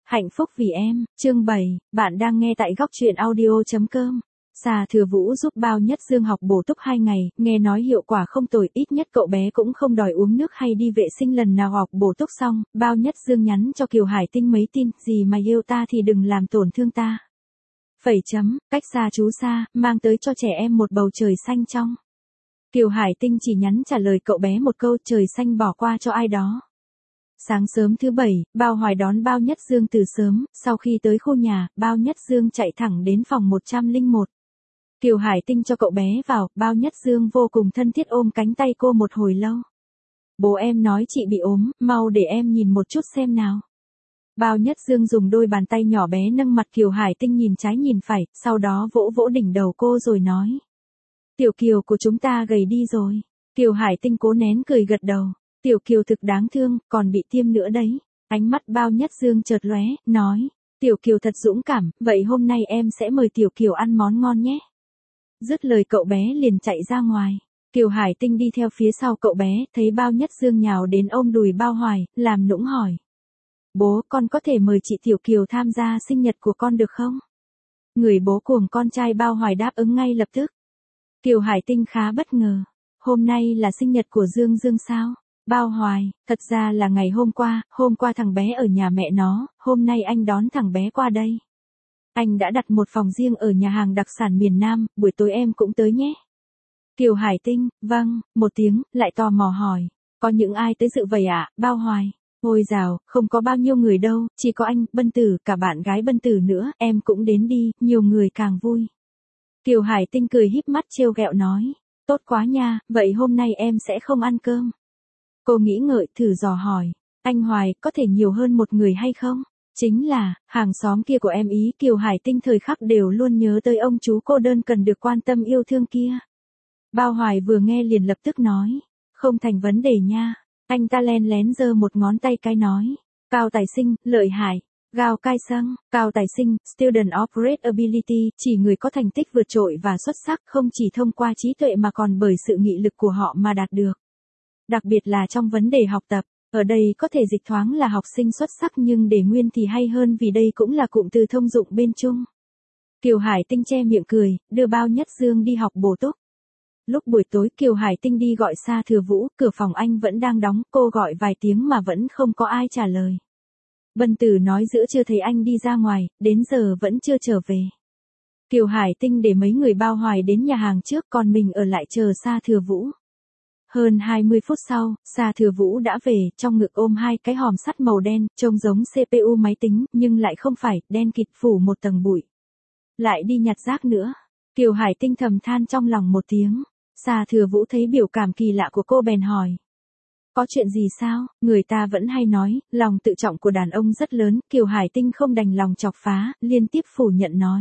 Hạnh phúc vì em, chương 7, bạn đang nghe tại góc truyện audio.com. Xà Thừa Vũ giúp Bao Nhất Dương học bổ túc 2 ngày, nghe nói hiệu quả không tồi, ít nhất cậu bé cũng không đòi uống nước hay đi vệ sinh lần nào học bổ túc xong. Bao Nhất Dương nhắn cho Kiều Hải Tinh mấy tin, gì mà yêu ta thì đừng làm tổn thương ta. Cách xa chú xa, mang tới cho trẻ em một bầu trời xanh trong. Kiều Hải Tinh chỉ nhắn trả lời cậu bé một câu trời xanh bỏ qua cho ai đó. Sáng sớm thứ 7, Bao Hoài đón Bao Nhất Dương từ sớm, sau khi tới khu nhà, Bao Nhất Dương chạy thẳng đến phòng 101. Kiều Hải Tinh cho cậu bé vào, Bao Nhất Dương vô cùng thân thiết ôm cánh tay cô một hồi lâu. Bố em nói chị bị ốm, mau để em nhìn một chút xem nào. Bao Nhất Dương dùng đôi bàn tay nhỏ bé nâng mặt Kiều Hải Tinh nhìn trái nhìn phải, sau đó vỗ vỗ đỉnh đầu cô rồi nói. Tiểu Kiều của chúng ta gầy đi rồi. Kiều Hải Tinh cố nén cười gật đầu. Tiểu Kiều thực đáng thương, còn bị tiêm nữa đấy. Ánh mắt Bao Nhất Dương chợt lóe, nói. Tiểu Kiều thật dũng cảm, vậy hôm nay em sẽ mời Tiểu Kiều ăn món ngon nhé. Dứt lời cậu bé liền chạy ra ngoài. Kiều Hải Tinh đi theo phía sau cậu bé, thấy Bao Nhất Dương nhào đến ôm đùi Bao Hoài, làm nũng hỏi. Bố, con có thể mời chị Tiểu Kiều tham gia sinh nhật của con được không? Người bố cuồng con trai Bao Hoài đáp ứng ngay lập tức. Kiều Hải Tinh khá bất ngờ. Hôm nay là sinh nhật của Dương Dương sao? Bao Hoài, thật ra là ngày hôm qua thằng bé ở nhà mẹ nó, hôm nay anh đón thằng bé qua đây. Anh đã đặt một phòng riêng ở nhà hàng đặc sản miền Nam, buổi tối em cũng tới nhé. Kiều Hải Tinh, vâng, một tiếng, lại tò mò hỏi. Có những ai tới dự vậy ạ, Bao Hoài? Ôi dào, không có bao nhiêu người đâu, chỉ có anh, Bân Tử, cả bạn gái Bân Tử nữa, em cũng đến đi, nhiều người càng vui. Kiều Hải Tinh cười híp mắt trêu ghẹo nói. Tốt quá nha, vậy hôm nay em sẽ không ăn cơm. Cô nghĩ ngợi thử dò hỏi. Anh Hoài, có thể nhiều hơn một người hay không? Chính là, hàng xóm kia của em ý. Kiều Hải Tinh thời khắc đều luôn nhớ tới ông chú cô đơn cần được quan tâm yêu thương kia. Bao Hoài vừa nghe liền lập tức nói. Không thành vấn đề nha. Anh ta len lén giơ một ngón tay cái nói. Cao tài sinh, lợi hại. Gao Cai Sung, Cao tài sinh, Student of Great Ability, chỉ người có thành tích vượt trội và xuất sắc không chỉ thông qua trí tuệ mà còn bởi sự nghị lực của họ mà đạt được. Đặc biệt là trong vấn đề học tập, ở đây có thể dịch thoáng là học sinh xuất sắc nhưng để nguyên thì hay hơn vì đây cũng là cụm từ thông dụng bên chung. Kiều Hải Tinh che miệng cười, đưa Bao Nhất Dương đi học bổ túc. Lúc buổi tối Kiều Hải Tinh đi gọi Sa Thừa Vũ, cửa phòng anh vẫn đang đóng, cô gọi vài tiếng mà vẫn không có ai trả lời. Bân Tử nói giữa trưa thấy anh đi ra ngoài, đến giờ vẫn chưa trở về. Kiều Hải Tinh để mấy người Bao Hoài đến nhà hàng trước còn mình ở lại chờ Sa Thừa Vũ. Hơn 20 phút sau, Sa Thừa Vũ đã về, trong ngực ôm hai cái hòm sắt màu đen, trông giống CPU máy tính, nhưng lại không phải, đen kịt phủ một tầng bụi. Lại đi nhặt rác nữa. Kiều Hải Tinh thầm than trong lòng một tiếng. Sa Thừa Vũ thấy biểu cảm kỳ lạ của cô bèn hỏi. Có chuyện gì sao? Người ta vẫn hay nói, lòng tự trọng của đàn ông rất lớn, Kiều Hải Tinh không đành lòng chọc phá, liên tiếp phủ nhận nói.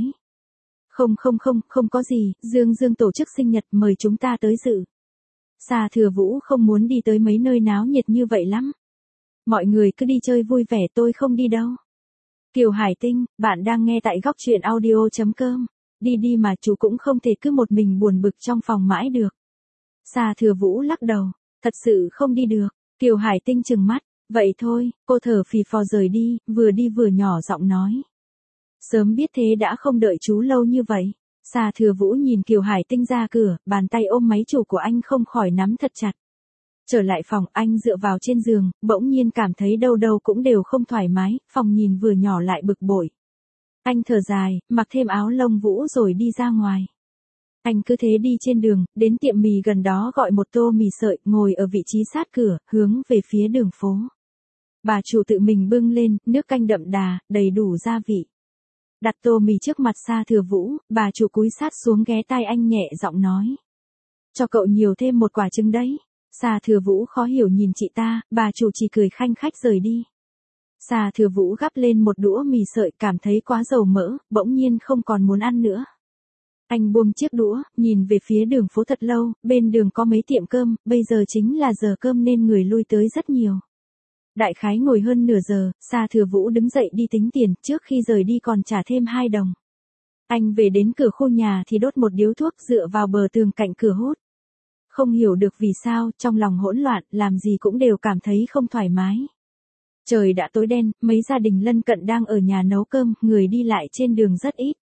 Không có gì, Dương Dương tổ chức sinh nhật mời chúng ta tới dự. Sa Thừa Vũ không muốn đi tới mấy nơi náo nhiệt như vậy lắm. Mọi người cứ đi chơi vui vẻ, tôi không đi đâu. Kiều Hải Tinh, bạn đang nghe tại góc truyện audio.com. Đi mà chú cũng không thể cứ một mình buồn bực trong phòng mãi được. Sa Thừa Vũ lắc đầu. Thật sự không đi được. Kiều Hải Tinh trừng mắt. Vậy thôi, cô thở phì phò rời đi vừa nhỏ giọng nói. Sớm biết thế đã không đợi chú lâu như vậy. Sa Thừa Vũ nhìn Kiều Hải Tinh ra cửa, bàn tay ôm máy chủ của anh không khỏi nắm thật chặt. Trở lại phòng, anh dựa vào trên giường, bỗng nhiên cảm thấy đâu đâu cũng đều không thoải mái, phòng nhìn vừa nhỏ lại bực bội. Anh thở dài, mặc thêm áo lông vũ rồi đi ra ngoài. Anh cứ thế đi trên đường, đến tiệm mì gần đó gọi một tô mì sợi, ngồi ở vị trí sát cửa, hướng về phía đường phố. Bà chủ tự mình bưng lên, nước canh đậm đà, đầy đủ gia vị. Đặt tô mì trước mặt Sa Thừa Vũ, bà chủ cúi sát xuống ghé tai anh nhẹ giọng nói. Cho cậu nhiều thêm một quả trứng đấy. Sa Thừa Vũ khó hiểu nhìn chị ta, bà chủ chỉ cười khanh khách rời đi. Sa Thừa Vũ gắp lên một đũa mì sợi cảm thấy quá dầu mỡ, bỗng nhiên không còn muốn ăn nữa. Anh buông chiếc đũa, nhìn về phía đường phố thật lâu, bên đường có mấy tiệm cơm, bây giờ chính là giờ cơm nên người lui tới rất nhiều. Đại khái ngồi hơn nửa giờ, Sa Thừa Vũ đứng dậy đi tính tiền, trước khi rời đi còn trả thêm 2 đồng. Anh về đến cửa khu nhà thì đốt một điếu thuốc dựa vào bờ tường cạnh cửa hút. Không hiểu được vì sao, trong lòng hỗn loạn, làm gì cũng đều cảm thấy không thoải mái. Trời đã tối đen, mấy gia đình lân cận đang ở nhà nấu cơm, người đi lại trên đường rất ít.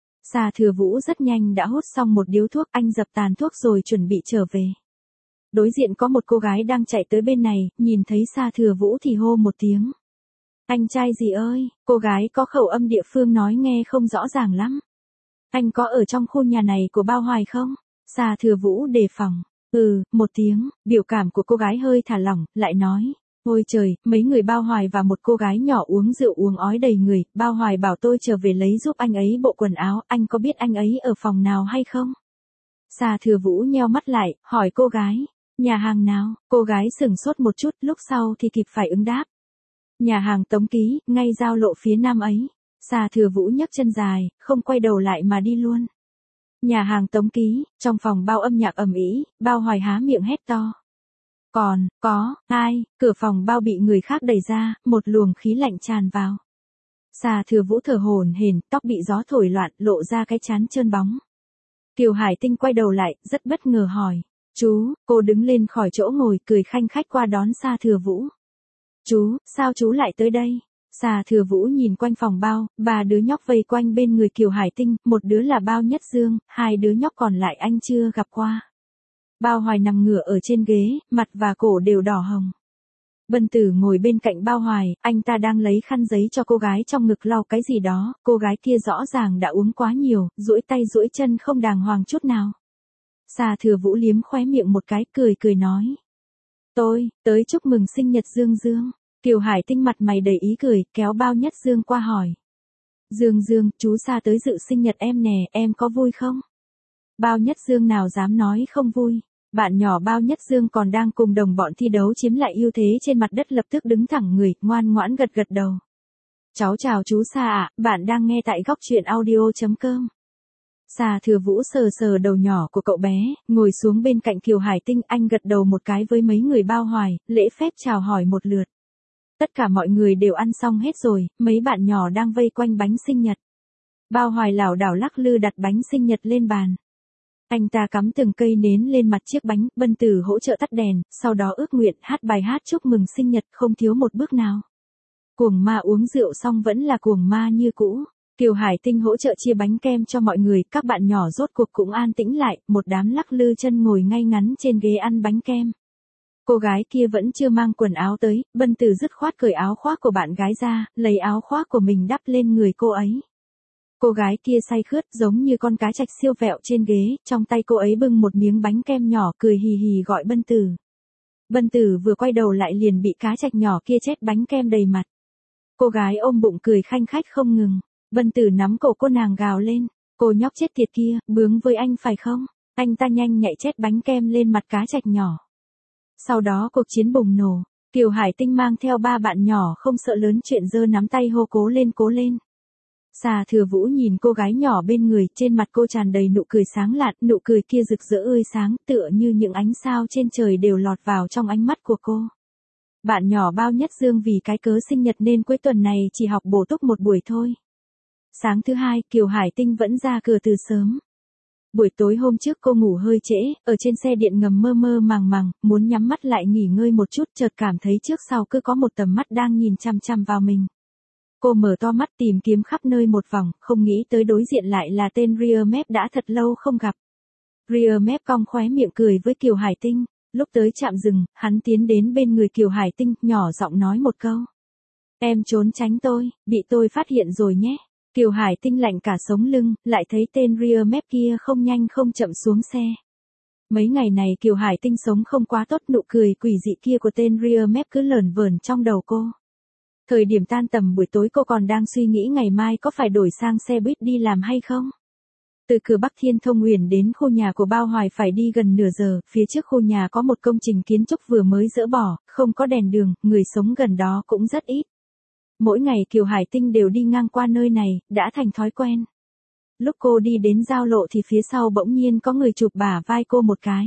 Sa Thừa Vũ rất nhanh đã hút xong một điếu thuốc, anh dập tàn thuốc rồi chuẩn bị trở về. Đối diện có một cô gái đang chạy tới bên này, nhìn thấy Sa Thừa Vũ thì hô một tiếng. Anh trai gì ơi, cô gái có khẩu âm địa phương nói nghe không rõ ràng lắm. Anh có ở trong khu nhà này của Bao Hoài không? Sa Thừa Vũ đề phòng. Một tiếng, biểu cảm của cô gái hơi thả lỏng, lại nói. Ôi trời, mấy người Bao Hoài và một cô gái nhỏ uống rượu uống ói đầy người, Bao Hoài bảo tôi trở về lấy giúp anh ấy bộ quần áo, anh có biết anh ấy ở phòng nào hay không? Sa Thừa Vũ nheo mắt lại, hỏi cô gái, nhà hàng nào? Cô gái sửng sốt một chút, lúc sau thì kịp phải ứng đáp. Nhà hàng Tống Ký, ngay giao lộ phía nam ấy. Sa Thừa Vũ nhấc chân dài, không quay đầu lại mà đi luôn. Nhà hàng Tống Ký, trong phòng bao âm nhạc ầm ĩ, Bao Hoài há miệng hét to. Còn, có, ai, cửa phòng bao bị người khác đẩy ra, một luồng khí lạnh tràn vào. Sa Thừa Vũ thở hổn hển, tóc bị gió thổi loạn, lộ ra cái trán trơn bóng. Kiều Hải Tinh quay đầu lại, rất bất ngờ hỏi. Chú, cô đứng lên khỏi chỗ ngồi, cười khanh khách qua đón Sa Thừa Vũ. Chú, sao chú lại tới đây? Sa Thừa Vũ nhìn quanh phòng bao, ba đứa nhóc vây quanh bên người Kiều Hải Tinh, một đứa là Bao Nhất Dương, hai đứa nhóc còn lại anh chưa gặp qua. Bao Hoài nằm ngửa ở trên ghế, mặt và cổ đều đỏ hồng. Bân Tử ngồi bên cạnh Bao Hoài, anh ta đang lấy khăn giấy cho cô gái trong ngực lau cái gì đó, cô gái kia rõ ràng đã uống quá nhiều, duỗi tay duỗi chân không đàng hoàng chút nào. Sa Thừa Vũ liếm khóe miệng một cái, cười nói. Tôi, tới chúc mừng sinh nhật Dương Dương. Kiều Hải Tinh mặt mày đầy ý cười, kéo Bao Nhất Dương qua hỏi. Dương Dương, chú Sa tới dự sinh nhật em nè, em có vui không? Bao Nhất Dương nào dám nói không vui. Bạn nhỏ Bao Nhất Dương còn đang cùng đồng bọn thi đấu chiếm lại ưu thế trên mặt đất lập tức đứng thẳng người, ngoan ngoãn gật gật đầu. Cháu chào chú Sa ạ, bạn đang nghe tại góc truyện audio.com. Sa Thừa Vũ sờ sờ đầu nhỏ của cậu bé, ngồi xuống bên cạnh Kiều Hải Tinh, anh gật đầu một cái với mấy người Bao Hoài, lễ phép chào hỏi một lượt. Tất cả mọi người đều ăn xong hết rồi, mấy bạn nhỏ đang vây quanh bánh sinh nhật. Bao Hoài lảo đảo lắc lư đặt bánh sinh nhật lên bàn. Anh ta cắm từng cây nến lên mặt chiếc bánh, Bân Tử hỗ trợ tắt đèn, sau đó ước nguyện hát bài hát chúc mừng sinh nhật không thiếu một bước nào. Cuồng ma uống rượu xong vẫn là cuồng ma như cũ. Kiều Hải Tinh hỗ trợ chia bánh kem cho mọi người, các bạn nhỏ rốt cuộc cũng an tĩnh lại, một đám lắc lư chân ngồi ngay ngắn trên ghế ăn bánh kem. Cô gái kia vẫn chưa mang quần áo tới, Bân Tử dứt khoát cởi áo khoác của bạn gái ra, lấy áo khoác của mình đắp lên người cô ấy. Cô gái kia say khướt giống như con cá trạch siêu vẹo trên ghế, trong tay cô ấy bưng một miếng bánh kem nhỏ cười hì hì gọi Bân Tử. Bân Tử vừa quay đầu lại liền bị cá trạch nhỏ kia chét bánh kem đầy mặt. Cô gái ôm bụng cười khanh khách không ngừng. Bân Tử nắm cổ cô nàng gào lên. Cô nhóc chết tiệt kia, bướng với anh phải không? Anh ta nhanh nhạy chét bánh kem lên mặt cá trạch nhỏ. Sau đó cuộc chiến bùng nổ. Kiều Hải Tinh mang theo ba bạn nhỏ không sợ lớn chuyện giơ nắm tay hô cố lên cố lên. Sa Thừa Vũ nhìn cô gái nhỏ bên người, trên mặt cô tràn đầy nụ cười sáng lạn, nụ cười kia rực rỡ ơi sáng, tựa như những ánh sao trên trời đều lọt vào trong ánh mắt của cô. Bạn nhỏ Bao Nhất Dương vì cái cớ sinh nhật nên cuối tuần này chỉ học bổ túc một buổi thôi. Sáng thứ hai, Kiều Hải Tinh vẫn ra cửa từ sớm. Buổi tối hôm trước cô ngủ hơi trễ, ở trên xe điện ngầm mơ mơ màng màng, muốn nhắm mắt lại nghỉ ngơi một chút, chợt cảm thấy trước sau cứ có một tầm mắt đang nhìn chằm chằm vào mình. Cô mở to mắt tìm kiếm khắp nơi một vòng, không nghĩ tới đối diện lại là tên Rear Map đã thật lâu không gặp. Rear Map cong khóe miệng cười với Kiều Hải Tinh, lúc tới trạm dừng, hắn tiến đến bên người Kiều Hải Tinh, nhỏ giọng nói một câu. Em trốn tránh tôi, bị tôi phát hiện rồi nhé. Kiều Hải Tinh lạnh cả sống lưng, lại thấy tên Rear Map kia không nhanh không chậm xuống xe. Mấy ngày này Kiều Hải Tinh sống không quá tốt, nụ cười quỷ dị kia của tên Rear Map cứ lởn vởn trong đầu cô. Thời điểm tan tầm buổi tối cô còn đang suy nghĩ ngày mai có phải đổi sang xe buýt đi làm hay không. Từ cửa Bắc Thiên Thông Huyền đến khu nhà của Bao Hoài phải đi gần nửa giờ, phía trước khu nhà có một công trình kiến trúc vừa mới dỡ bỏ, không có đèn đường, người sống gần đó cũng rất ít. Mỗi ngày Kiều Hải Tinh đều đi ngang qua nơi này, đã thành thói quen. Lúc cô đi đến giao lộ thì phía sau bỗng nhiên có người chụp bả vai cô một cái.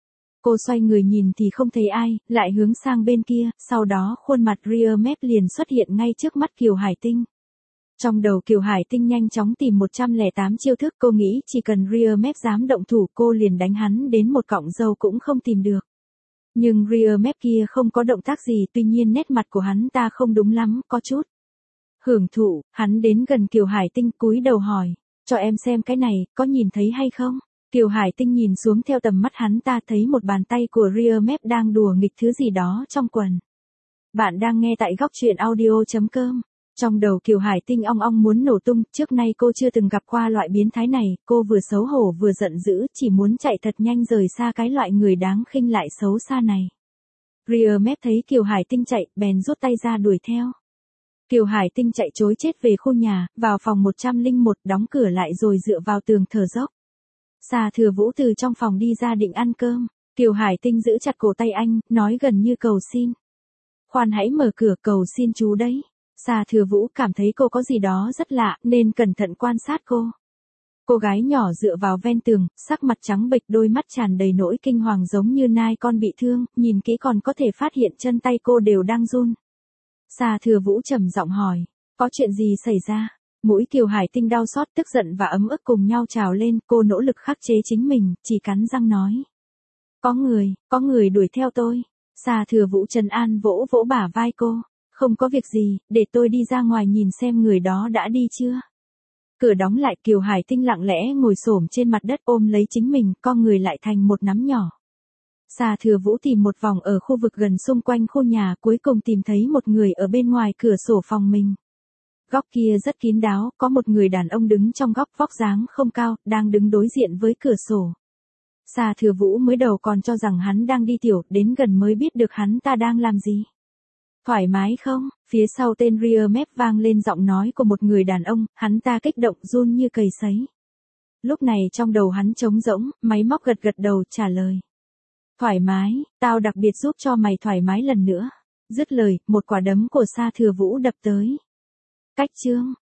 Cô xoay người nhìn thì không thấy ai, lại hướng sang bên kia, sau đó khuôn mặt Rear Map liền xuất hiện ngay trước mắt Kiều Hải Tinh. Trong đầu Kiều Hải Tinh nhanh chóng tìm 108 chiêu thức, cô nghĩ chỉ cần Rear Map dám động thủ cô liền đánh hắn đến một cọng râu cũng không tìm được. Nhưng rear map kia không có động tác gì, tuy nhiên nét mặt của hắn ta không đúng lắm, có chút hưởng thụ. Hắn đến gần Kiều Hải Tinh cúi đầu hỏi, cho em xem cái này, có nhìn thấy hay không? Kiều Hải Tinh nhìn xuống theo tầm mắt hắn ta thấy một bàn tay của rear map đang đùa nghịch thứ gì đó trong quần. Bạn đang nghe tại góc truyện audio.com. Trong đầu Kiều Hải Tinh ong ong muốn nổ tung, trước nay cô chưa từng gặp qua loại biến thái này, cô vừa xấu hổ vừa giận dữ, chỉ muốn chạy thật nhanh rời xa cái loại người đáng khinh lại xấu xa này. Rear map thấy Kiều Hải Tinh chạy, bèn rút tay ra đuổi theo. Kiều Hải Tinh chạy trối chết về khu nhà, vào phòng 101, đóng cửa lại rồi dựa vào tường thở dốc. Sa Thừa Vũ từ trong phòng đi ra định ăn cơm, Kiều Hải Tinh giữ chặt cổ tay anh, nói gần như cầu xin. Khoan hãy mở cửa, cầu xin chú đấy. Sa Thừa Vũ cảm thấy cô có gì đó rất lạ, nên cẩn thận quan sát cô. Cô gái nhỏ dựa vào ven tường, sắc mặt trắng bệch, đôi mắt tràn đầy nỗi kinh hoàng giống như nai con bị thương, nhìn kỹ còn có thể phát hiện chân tay cô đều đang run. Sa Thừa Vũ trầm giọng hỏi, có chuyện gì xảy ra? Mũi Kiều Hải Tinh đau xót, tức giận và ấm ức cùng nhau trào lên, cô nỗ lực khắc chế chính mình, chỉ cắn răng nói. Có người đuổi theo tôi. Sa Thừa Vũ trấn an vỗ vỗ bả vai cô. Không có việc gì, để tôi đi ra ngoài nhìn xem người đó đã đi chưa. Cửa đóng lại, Kiều Hải Tinh lặng lẽ ngồi xổm trên mặt đất ôm lấy chính mình, con người lại thành một nắm nhỏ. Sa Thừa Vũ tìm một vòng ở khu vực gần xung quanh khu nhà, cuối cùng tìm thấy một người ở bên ngoài cửa sổ phòng mình. Góc kia rất kín đáo, có một người đàn ông đứng trong góc, vóc dáng không cao, đang đứng đối diện với cửa sổ. Sa Thừa Vũ mới đầu còn cho rằng hắn đang đi tiểu, đến gần mới biết được hắn ta đang làm gì. Thoải mái không? Phía sau tên rear map vang lên giọng nói của một người đàn ông, hắn ta kích động run như cầy sấy. Lúc này trong đầu hắn trống rỗng, máy móc gật gật đầu trả lời. Thoải mái, tao đặc biệt giúp cho mày thoải mái lần nữa. Dứt lời, một quả đấm của Sa Thừa Vũ đập tới. Cách chương,